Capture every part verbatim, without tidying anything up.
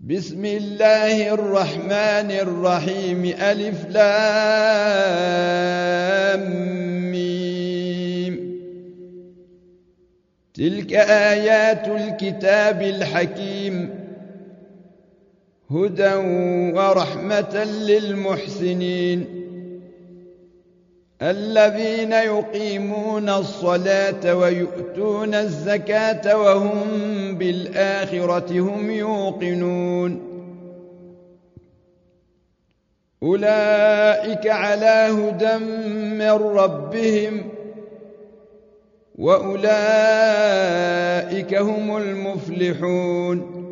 بسم الله الرحمن الرحيم ألف لام ميم. تلك آيات الكتاب الحكيم هدى ورحمة للمحسنين الذين يقيمون الصلاة ويؤتون الزكاة وهم بالآخرة هم يوقنون أولئك على هدى من ربهم وأولئك هم المفلحون.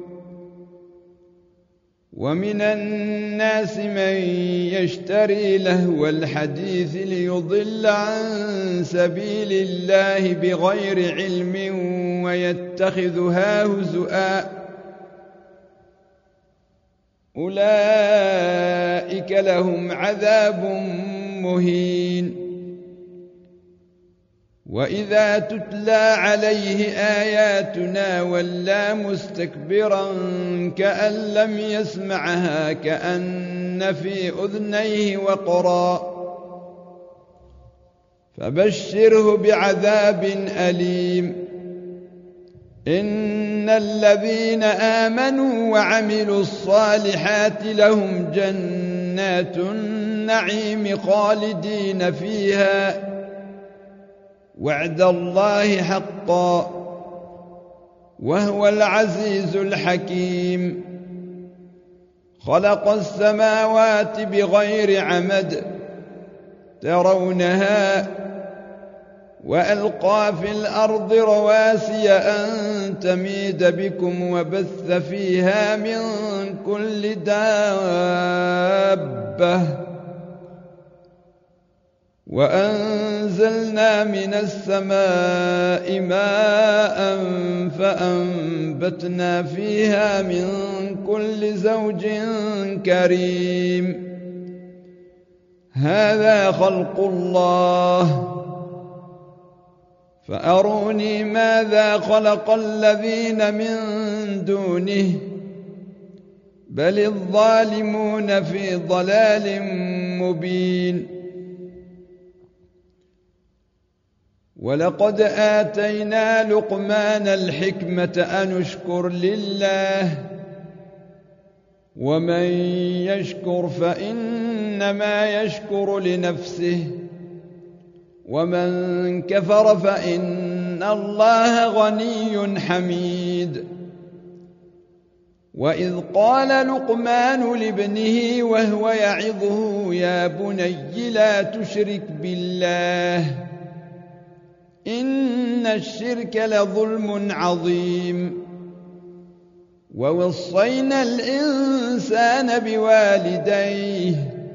ومن الناس من يشتري لهو الحديث ليضل عن سبيل الله بغير علم ويتخذها هزؤا أولئك لهم عذاب مهين. وإذا تتلى عليه آياتنا ولى مستكبرا كأن لم يسمعها كأن في أذنيه وقرا فبشره بعذاب أليم. إن الذين آمنوا وعملوا الصالحات لهم جنات النعيم خالدين فيها وعد الله حقا وهو العزيز الحكيم. خلق السماوات بغير عمد ترونها وألقى في الأرض رواسي أن تميد بكم وبث فيها من كل دابة وأنزلنا من السماء ماء فأنبتنا فيها من كل زوج كريم. هذا خلق الله فأروني ماذا خلق الذين من دونه بل الظالمون في ضلال مبين. ولقد آتينا لقمان الحكمة أن اشكر لله ومن يشكر فإنما يشكر لنفسه ومن كفر فإن الله غني حميد. وإذ قال لقمان لابنه وهو يعظه يا بني لا تشرك بالله إن الشرك لظلم عظيم. ووصينا الإنسان بوالديه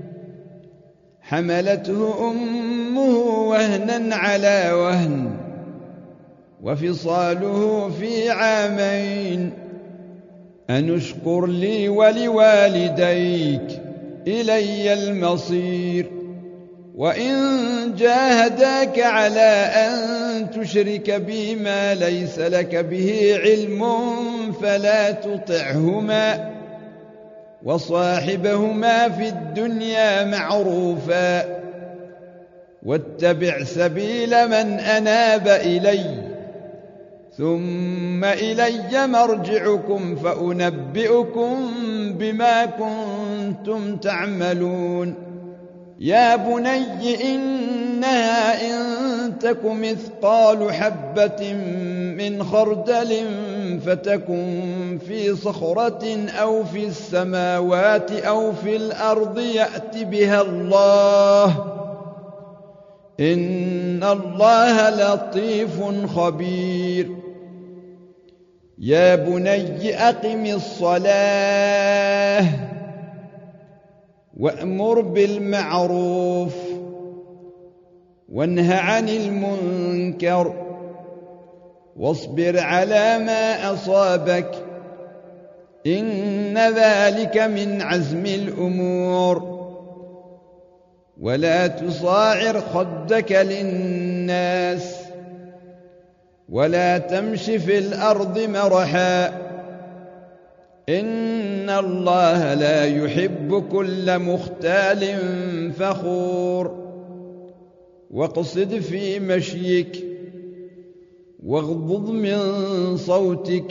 حملته أمه وهنا على وهن وفصاله في عامين أن اشكر لي ولوالديك إلي المصير. وإن جاهداك على أن تشرك بي ما ليس لك به علم فلا تطعهما وصاحبهما في الدنيا معروفا واتبع سبيل من أناب إلي ثم إلي مرجعكم فأنبئكم بما كنتم تعملون. يا بني إنها إن تك مثقال حبة من خردل فتكن في صخرة أو في السماوات أو في الأرض يأت بها الله إن الله لطيف خبير. يا بني أقم الصلاة وأمر بالمعروف وانه عن المنكر واصبر على ما أصابك إن ذلك من عزم الأمور. ولا تصاعر خدك للناس ولا تمش في الأرض مرحا إن إن الله لا يحب كل مختال فخور واقصد في مشيك واغضض من صوتك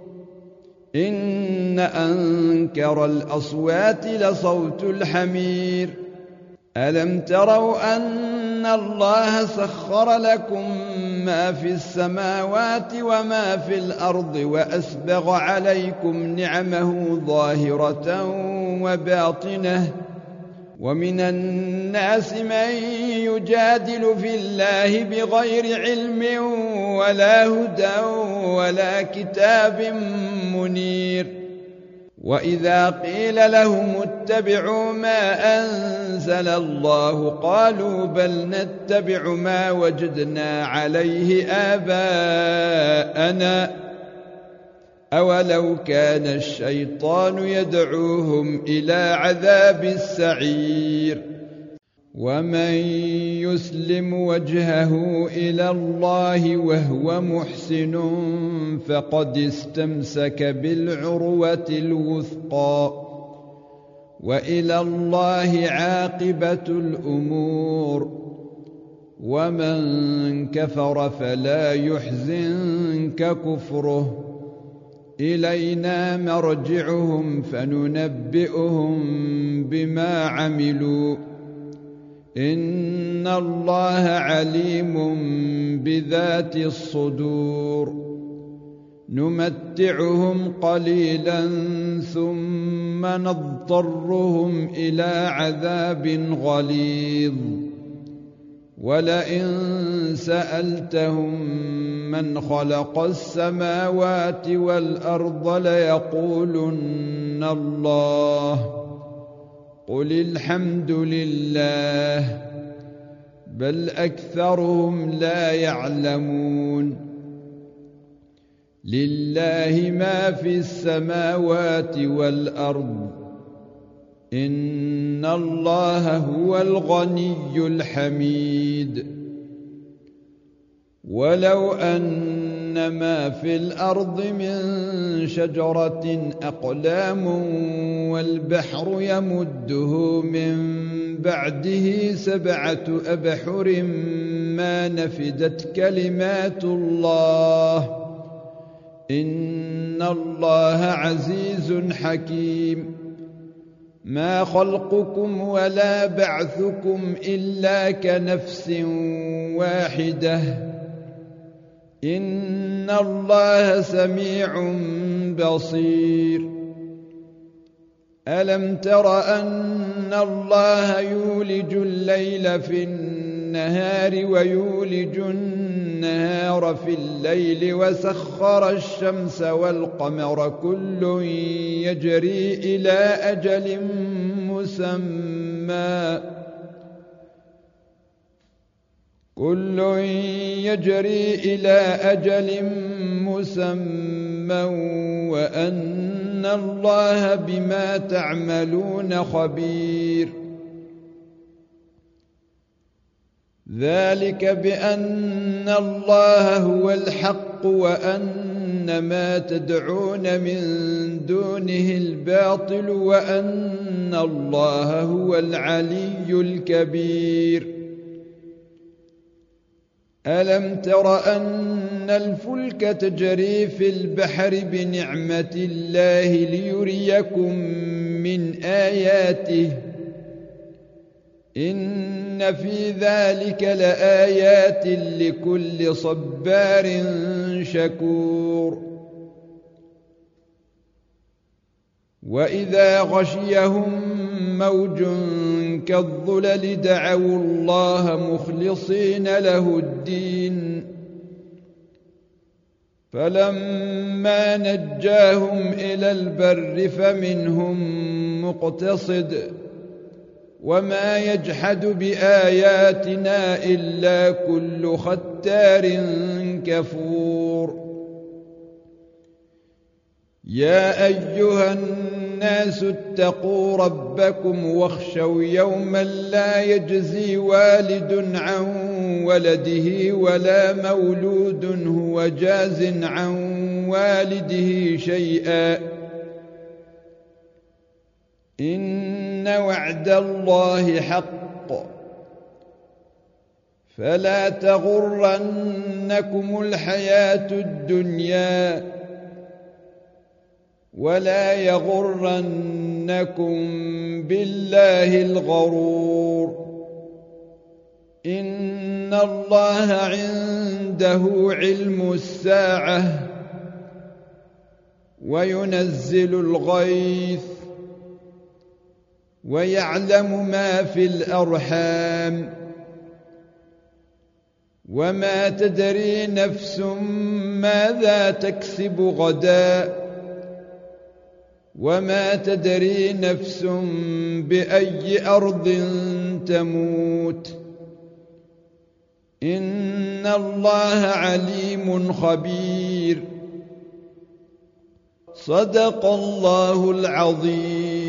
إن أنكر الأصوات لصوت الحمير ألم تروا أن الله سخر لكم ما في السماوات وما في الأرض وأسبغ عليكم نعمه ظاهرة وباطنة ومن الناس من يجادل في الله بغير علم ولا هدى ولا كتاب منير وإذا قيل لهم اتبعوا ما أنزل الله قالوا بل نتبع ما وجدنا عليه آباءنا أولو كان الشيطان يدعوهم إلى عذاب السعير ومن يسلم وجهه إلى الله وهو محسن فقد استمسك بالعروة الوثقى وإلى الله عاقبة الأمور ومن كفر فلا يحزنك كفره إلينا مرجعهم فننبئهم بما عملوا إن الله عليم بذات الصدور نمتعهم قليلا ثم نضطرهم إلى عذاب غليظ ولئن سألتهم من خلق السماوات والأرض ليقولن الله قل الحمد لله بل أكثرهم لا يعلمون لله ما في السماوات والأرض إن الله هو الغني الحميد ولو أن ما في الأرض من شجرة أقلام والبحر يمده من بعده سبعة أبحر ما نفدت كلمات الله إن الله عزيز حكيم ما خلقكم ولا بعثكم إلا كنفس واحدة إن الله سميع بصير ألم تر أن الله يولج الليل في النهار ويولج النهار في الليل وسخر الشمس والقمر كل يجري إلى أجل مسمى كل يجري إلى أجل مسمى وأن الله بما تعملون خبير ذلك بأن الله هو الحق وأن ما تدعون من دونه الباطل وأن الله هو العلي الكبير ألم تر أن الفلك تجري في البحر بنعمة الله ليريكم من آياته إن في ذلك لآيات لكل صبار شكور وإذا غشيهم موج كالظلل دعوا الله مخلصين له الدين فلما نجاهم إلى البر فمنهم مقتصد وما يجحد بآياتنا إلا كل ختار كفور يا أيها الناس اتقوا ربكم واخشوا يوما لا يجزي والد عن ولده ولا مولود هو جاز عن والده شيئا إن وعد الله حق فلا تغرنكم الحياة الدنيا ولا يغرنكم بالله الغرور إن الله عنده علم الساعة وينزل الغيث ويعلم ما في الأرحام وما تدري نفس ماذا تكسب غدا وما تدري نفس بأي أرض تموت إن الله عليم خبير صدق الله العظيم.